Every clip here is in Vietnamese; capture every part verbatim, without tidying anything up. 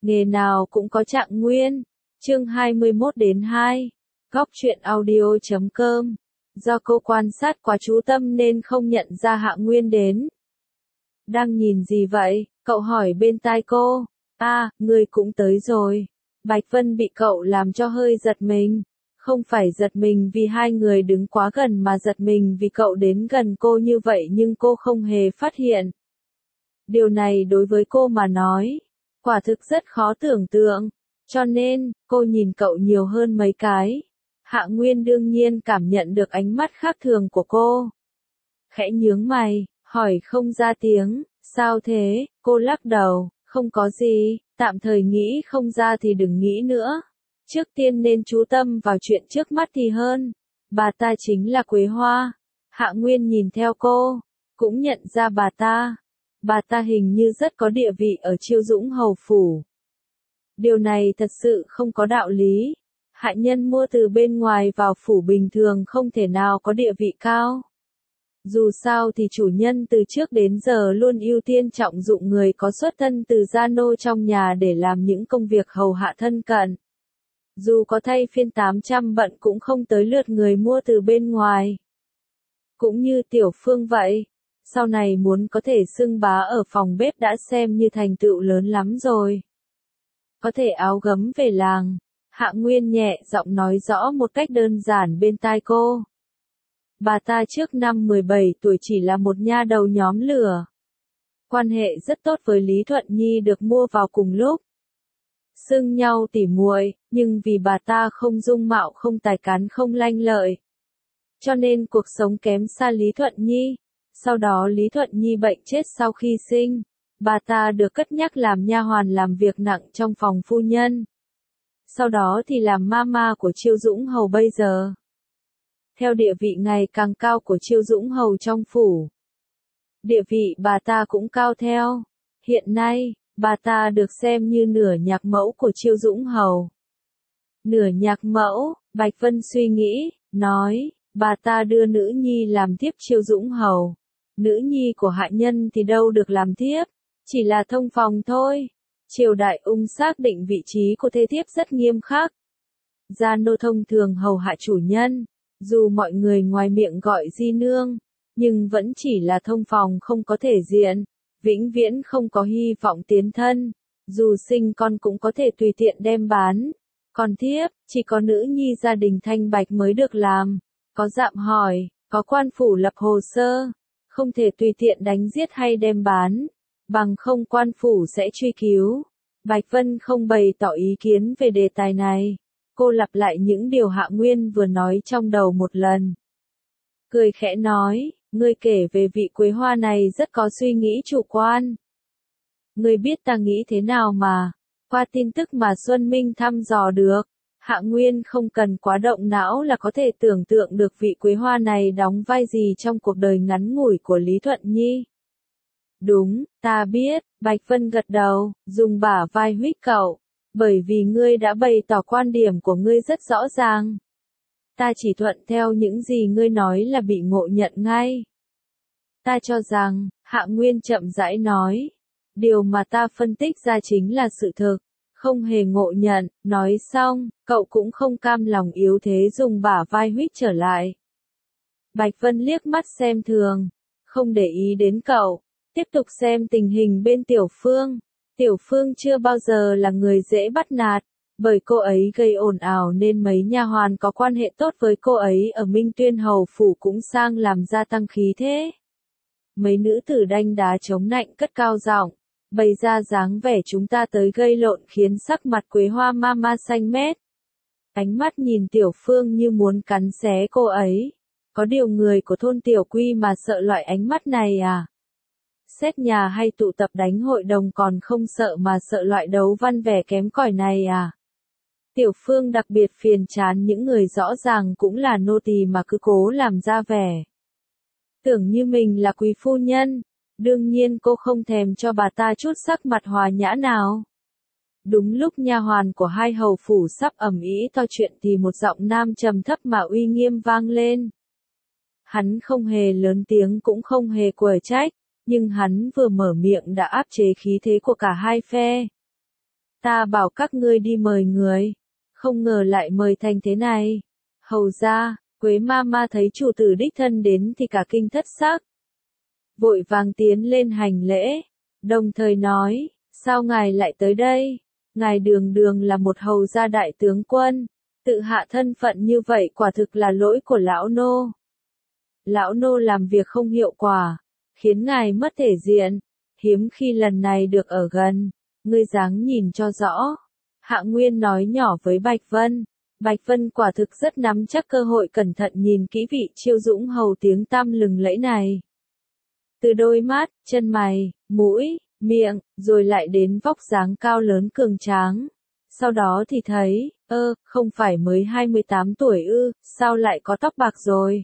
nghề nào cũng có trạng nguyên. Chương hai mươi mốt đến hai. Góc truyện audio chấm com. Do cô quan sát quá chú tâm nên không nhận ra Hạ Nguyên đến. Đang nhìn gì vậy? Cậu hỏi bên tai cô. À, ngươi cũng tới rồi. Bạch Vân bị cậu làm cho hơi giật mình. Không phải giật mình vì hai người đứng quá gần mà giật mình vì cậu đến gần cô như vậy nhưng cô không hề phát hiện. Điều này đối với cô mà nói, quả thực rất khó tưởng tượng. Cho nên, cô nhìn cậu nhiều hơn mấy cái. Hạ Nguyên đương nhiên cảm nhận được ánh mắt khác thường của cô. Khẽ nhướng mày, hỏi không ra tiếng, sao thế? Cô lắc đầu, không có gì, tạm thời nghĩ không ra thì đừng nghĩ nữa. Trước tiên nên chú tâm vào chuyện trước mắt thì hơn. Bà ta chính là Quế Hoa. Hạ Nguyên nhìn theo cô, cũng nhận ra bà ta. Bà ta hình như rất có địa vị ở Chiêu Dũng hầu phủ. Điều này thật sự không có đạo lý. Hạ nhân mua từ bên ngoài vào phủ bình thường không thể nào có địa vị cao. Dù sao thì chủ nhân từ trước đến giờ luôn ưu tiên trọng dụng người có xuất thân từ gia nô trong nhà để làm những công việc hầu hạ thân cận. Dù có thay phiên tám trăm bận cũng không tới lượt người mua từ bên ngoài. Cũng như Tiểu Phương vậy, sau này muốn có thể xưng bá ở phòng bếp đã xem như thành tựu lớn lắm rồi. Có thể áo gấm về làng, Hạ Nguyên nhẹ giọng nói rõ một cách đơn giản bên tai cô. Bà ta trước năm mười bảy tuổi chỉ là một nha đầu nhóm lửa. Quan hệ rất tốt với Lý Thuận Nhi được mua vào cùng lúc. Xưng nhau tỉ muội, nhưng vì bà ta không dung mạo không tài cán không lanh lợi. Cho nên cuộc sống kém xa Lý Thuận Nhi. Sau đó Lý Thuận Nhi bệnh chết sau khi sinh. Bà ta được cất nhắc làm nha hoàn làm việc nặng trong phòng phu nhân. Sau đó thì làm mama của Chiêu Dũng hầu bây giờ. Theo địa vị ngày càng cao của Chiêu Dũng hầu trong phủ, địa vị bà ta cũng cao theo. Hiện nay, bà ta được xem như nửa nhạc mẫu của Chiêu Dũng hầu. Nửa nhạc mẫu, Bạch Vân suy nghĩ, nói, bà ta đưa nữ nhi làm thiếp Chiêu Dũng hầu. Nữ nhi của hạ nhân thì đâu được làm thiếp, chỉ là thông phòng thôi. Triều đại Ung xác định vị trí của thê thiếp rất nghiêm khắc. Gia nô thông thường hầu hạ chủ nhân, dù mọi người ngoài miệng gọi di nương, nhưng vẫn chỉ là thông phòng không có thể diện, vĩnh viễn không có hy vọng tiến thân, dù sinh con cũng có thể tùy tiện đem bán. Còn thiếp, chỉ có nữ nhi gia đình thanh bạch mới được làm, có dạm hỏi, có quan phủ lập hồ sơ, không thể tùy tiện đánh giết hay đem bán, bằng không quan phủ sẽ truy cứu. Bạch Vân không bày tỏ ý kiến về đề tài này. Cô lặp lại những điều Hạ Nguyên vừa nói trong đầu một lần. Cười khẽ nói, ngươi kể về vị Quế Hoa này rất có suy nghĩ chủ quan. Ngươi biết ta nghĩ thế nào mà, qua tin tức mà Xuân Minh thăm dò được, Hạ Nguyên không cần quá động não là có thể tưởng tượng được vị Quế Hoa này đóng vai gì trong cuộc đời ngắn ngủi của Lý Thuận Nhi. Đúng, ta biết, Bạch Vân gật đầu, dùng bả vai huých cậu. Bởi vì ngươi đã bày tỏ quan điểm của ngươi rất rõ ràng. Ta chỉ thuận theo những gì ngươi nói là bị ngộ nhận ngay. Ta cho rằng, Hạ Nguyên chậm rãi nói, điều mà ta phân tích ra chính là sự thực, không hề ngộ nhận. Nói xong, cậu cũng không cam lòng yếu thế dùng bả vai huých trở lại. Bạch Vân liếc mắt xem thường, không để ý đến cậu, tiếp tục xem tình hình bên Tiểu Phương. Tiểu Phương chưa bao giờ là người dễ bắt nạt, bởi cô ấy gây ồn ào nên mấy nha hoàn có quan hệ tốt với cô ấy ở Minh Tuyên hầu phủ cũng sang làm gia tăng khí thế. Mấy nữ tử đanh đá chống nạnh cất cao giọng, bày ra dáng vẻ chúng ta tới gây lộn khiến sắc mặt Quế Hoa mama xanh mét. Ánh mắt nhìn Tiểu Phương như muốn cắn xé cô ấy. Có điều người của thôn Tiểu Quy mà sợ loại ánh mắt này à? Xét nhà hay tụ tập đánh hội đồng còn không sợ mà sợ loại đấu văn vẻ kém cỏi này à? Tiểu Phương đặc biệt phiền chán những người rõ ràng cũng là nô tỳ mà cứ cố làm ra vẻ. Tưởng như mình là quý phu nhân, đương nhiên cô không thèm cho bà ta chút sắc mặt hòa nhã nào. Đúng lúc nha hoàn của hai hầu phủ sắp ầm ĩ to chuyện thì một giọng nam trầm thấp mà uy nghiêm vang lên. Hắn không hề lớn tiếng cũng không hề quở trách. Nhưng hắn vừa mở miệng đã áp chế khí thế của cả hai phe. Ta bảo các ngươi đi mời người, không ngờ lại mời thành thế này. Hầu ra, Quế ma ma thấy chủ tử đích thân đến thì cả kinh thất sắc. Vội vàng tiến lên hành lễ, đồng thời nói, sao ngài lại tới đây? Ngài đường đường là một hầu gia đại tướng quân, tự hạ thân phận như vậy quả thực là lỗi của lão nô. Lão nô làm việc không hiệu quả, khiến ngài mất thể diện, hiếm khi lần này được ở gần, ngươi dáng nhìn cho rõ. Hạ Nguyên nói nhỏ với Bạch Vân. Bạch Vân quả thực rất nắm chắc cơ hội cẩn thận nhìn kỹ vị Chiêu Dũng hầu tiếng tăm lừng lẫy này. Từ đôi mắt, chân mày, mũi, miệng, rồi lại đến vóc dáng cao lớn cường tráng. Sau đó thì thấy, ơ, không phải mới hai mươi tám tuổi ư, sao lại có tóc bạc rồi?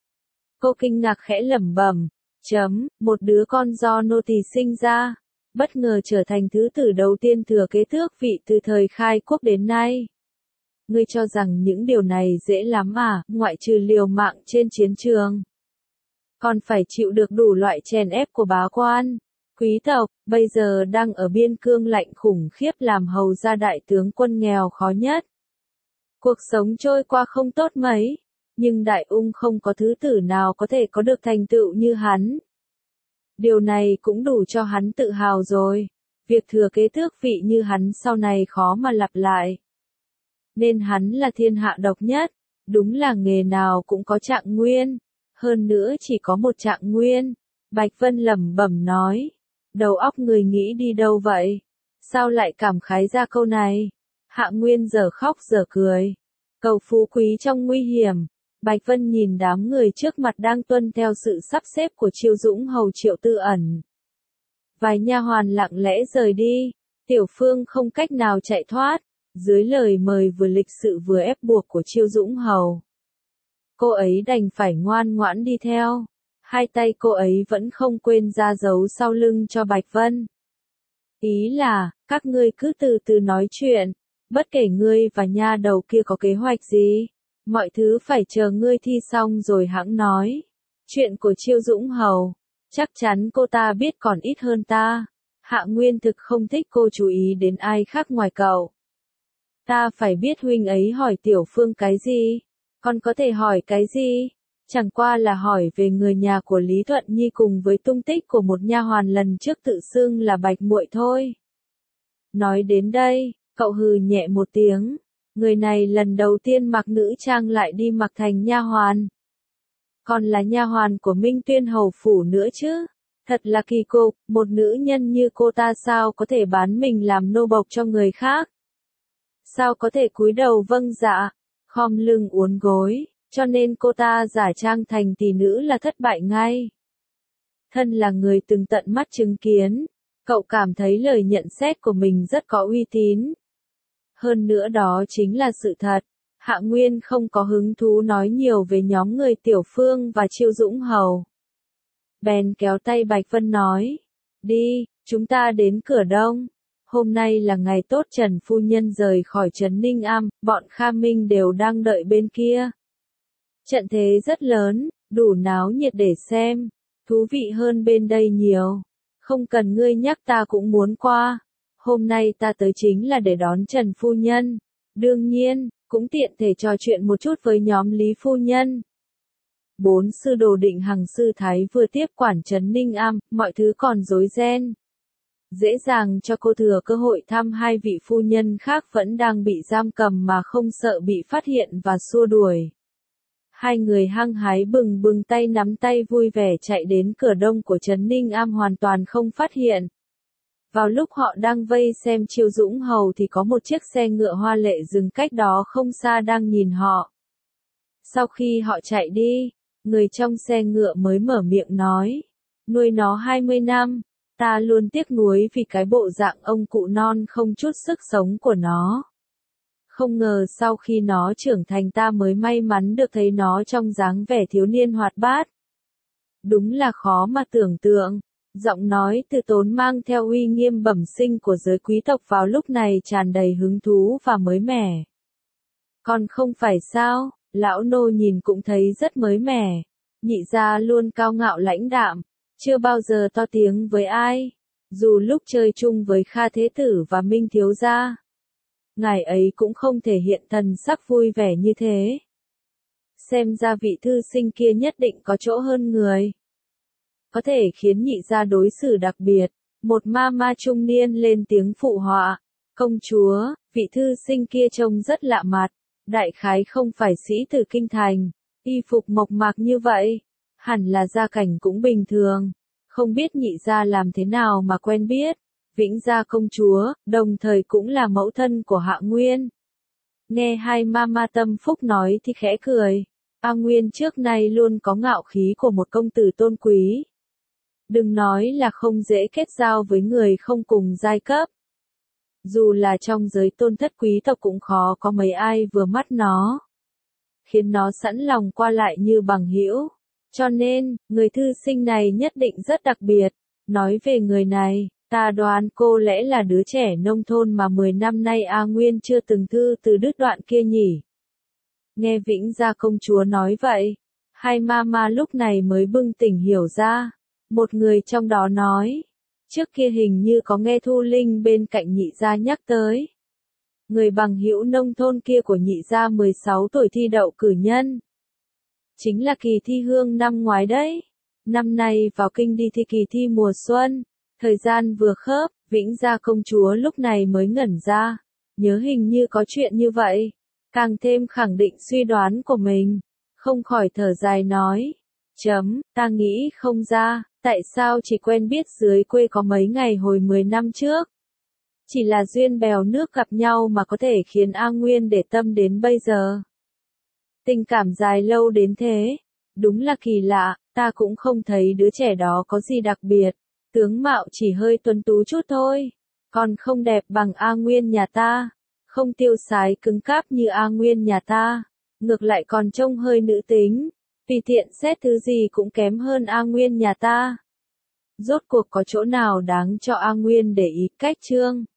Cô kinh ngạc khẽ lẩm bẩm, chấm, một đứa con do nô tỳ sinh ra, bất ngờ trở thành thứ tử đầu tiên thừa kế tước vị từ thời khai quốc đến nay. Ngươi cho rằng những điều này dễ lắm à, ngoại trừ liều mạng trên chiến trường. Còn phải chịu được đủ loại chèn ép của bá quan, quý tộc, bây giờ đang ở biên cương lạnh khủng khiếp làm hầu gia đại tướng quân nghèo khó nhất. Cuộc sống trôi qua không tốt mấy, nhưng Đại Ung không có thứ tử nào có thể có được thành tựu như hắn. Điều này cũng đủ cho hắn tự hào rồi, việc thừa kế tước vị như hắn sau này khó mà lặp lại. Nên hắn là thiên hạ độc nhất, đúng là nghề nào cũng có trạng nguyên, hơn nữa chỉ có một trạng nguyên. Bạch Vân lẩm bẩm nói, đầu óc người nghĩ đi đâu vậy? Sao lại cảm khái ra câu này? Hạ Nguyên giờ khóc giờ cười, cầu phú quý trong nguy hiểm. Bạch Vân nhìn đám người trước mặt đang tuân theo sự sắp xếp của Chiêu Dũng hầu Triệu Tư Ẩn. Vài nha hoàn lặng lẽ rời đi, Tiểu Phương không cách nào chạy thoát, dưới lời mời vừa lịch sự vừa ép buộc của Chiêu Dũng hầu. Cô ấy đành phải ngoan ngoãn đi theo, hai tay cô ấy vẫn không quên ra dấu sau lưng cho Bạch Vân. Ý là, các ngươi cứ từ từ nói chuyện, bất kể ngươi và nha đầu kia có kế hoạch gì. Mọi thứ phải chờ ngươi thi xong rồi hãng nói. Chuyện của Chiêu Dũng hầu, chắc chắn cô ta biết còn ít hơn ta. Hạ Nguyên thực không thích cô chú ý đến ai khác ngoài cậu. Ta phải biết huynh ấy hỏi Tiểu Phương cái gì, còn có thể hỏi cái gì? Chẳng qua là hỏi về người nhà của Lý Thuận Nhi cùng với tung tích của một nha hoàn lần trước tự xưng là Bạch muội thôi. Nói đến đây, cậu hừ nhẹ một tiếng. Người này lần đầu tiên mặc nữ trang lại đi mặc thành nha hoàn. Còn là nha hoàn của Minh Tuyên hầu phủ nữa chứ. Thật là kỳ cục, một nữ nhân như cô ta sao có thể bán mình làm nô bộc cho người khác. Sao có thể cúi đầu vâng dạ, khom lưng uốn gối, cho nên cô ta giả trang thành tỷ nữ là thất bại ngay. Thân là người từng tận mắt chứng kiến, cậu cảm thấy lời nhận xét của mình rất có uy tín. Hơn nữa đó chính là sự thật. Hạ Nguyên không có hứng thú nói nhiều về nhóm người Tiểu Phương và Chiêu Dũng hầu. Bèn kéo tay Bạch Vân nói, đi, chúng ta đến cửa đông. Hôm nay là ngày tốt, Trần phu nhân rời khỏi trấn Ninh Am, bọn Kha Minh đều đang đợi bên kia. Trận thế rất lớn, đủ náo nhiệt để xem, thú vị hơn bên đây nhiều. Không cần ngươi nhắc ta cũng muốn qua. Hôm nay ta tới chính là để đón Trần phu nhân. Đương nhiên, cũng tiện thể trò chuyện một chút với nhóm Lý phu nhân. Bốn sư đồ Định Hằng sư thái vừa tiếp quản trấn Ninh Am, mọi thứ còn rối ren. Dễ dàng cho cô thừa cơ hội thăm hai vị phu nhân khác vẫn đang bị giam cầm mà không sợ bị phát hiện và xua đuổi. Hai người hăng hái bừng bừng tay nắm tay vui vẻ chạy đến cửa đông của trấn Ninh Am hoàn toàn không phát hiện. Vào lúc họ đang vây xem Chiêu Dũng hầu thì có một chiếc xe ngựa hoa lệ dừng cách đó không xa đang nhìn họ. Sau khi họ chạy đi, người trong xe ngựa mới mở miệng nói, nuôi nó hai mươi năm, ta luôn tiếc nuối vì cái bộ dạng ông cụ non không chút sức sống của nó. Không ngờ sau khi nó trưởng thành ta mới may mắn được thấy nó trong dáng vẻ thiếu niên hoạt bát. Đúng là khó mà tưởng tượng. Giọng nói từ tốn mang theo uy nghiêm bẩm sinh của giới quý tộc vào lúc này tràn đầy hứng thú và mới mẻ. Còn không phải sao, lão nô nhìn cũng thấy rất mới mẻ. Nhị gia luôn cao ngạo lãnh đạm, chưa bao giờ to tiếng với ai. Dù lúc chơi chung với Kha Thế Tử và Minh Thiếu Gia, ngài ấy cũng không thể hiện thần sắc vui vẻ như thế. Xem ra vị thư sinh kia nhất định có chỗ hơn người. Có thể khiến nhị gia đối xử đặc biệt. Một ma ma trung niên lên tiếng phụ họa. Công chúa, vị thư sinh kia trông rất lạ mặt. Đại khái không phải sĩ tử kinh thành. Y phục mộc mạc như vậy. Hẳn là gia cảnh cũng bình thường. Không biết nhị gia làm thế nào mà quen biết. Vĩnh gia công chúa, đồng thời cũng là mẫu thân của Hạ Nguyên. Nghe hai ma ma tâm phúc nói thì khẽ cười. A Nguyên trước nay luôn có ngạo khí của một công tử tôn quý. Đừng nói là không dễ kết giao với người không cùng giai cấp. Dù là trong giới tôn thất quý tộc cũng khó có mấy ai vừa mắt nó. Khiến nó sẵn lòng qua lại như bằng hữu. Cho nên, người thư sinh này nhất định rất đặc biệt. Nói về người này, ta đoán cô lẽ là đứa trẻ nông thôn mà mười năm nay A Nguyên chưa từng thư từ đứt đoạn kia nhỉ. Nghe Vĩnh gia công chúa nói vậy, hai ma ma lúc này mới bừng tỉnh hiểu ra. Một người trong đó nói, trước kia hình như có nghe Thu Linh bên cạnh nhị gia nhắc tới. Người bằng hữu nông thôn kia của nhị gia mười sáu tuổi thi đậu cử nhân. Chính là kỳ thi hương năm ngoái đấy. Năm nay vào kinh đi thi kỳ thi mùa xuân. Thời gian vừa khớp, Vĩnh gia công chúa lúc này mới ngẩn ra. Nhớ hình như có chuyện như vậy. Càng thêm khẳng định suy đoán của mình. Không khỏi thở dài nói. Chấm, ta nghĩ không ra, tại sao chỉ quen biết dưới quê có mấy ngày hồi mười năm trước. Chỉ là duyên bèo nước gặp nhau mà có thể khiến A Nguyên để tâm đến bây giờ. Tình cảm dài lâu đến thế. Đúng là kỳ lạ, ta cũng không thấy đứa trẻ đó có gì đặc biệt. Tướng mạo chỉ hơi tuấn tú chút thôi. Còn không đẹp bằng A Nguyên nhà ta. Không tiêu sái cứng cáp như A Nguyên nhà ta. Ngược lại còn trông hơi nữ tính. Tùy tiện xét thứ gì cũng kém hơn A Nguyên nhà ta. Rốt cuộc có chỗ nào đáng cho A Nguyên để ý cách chương.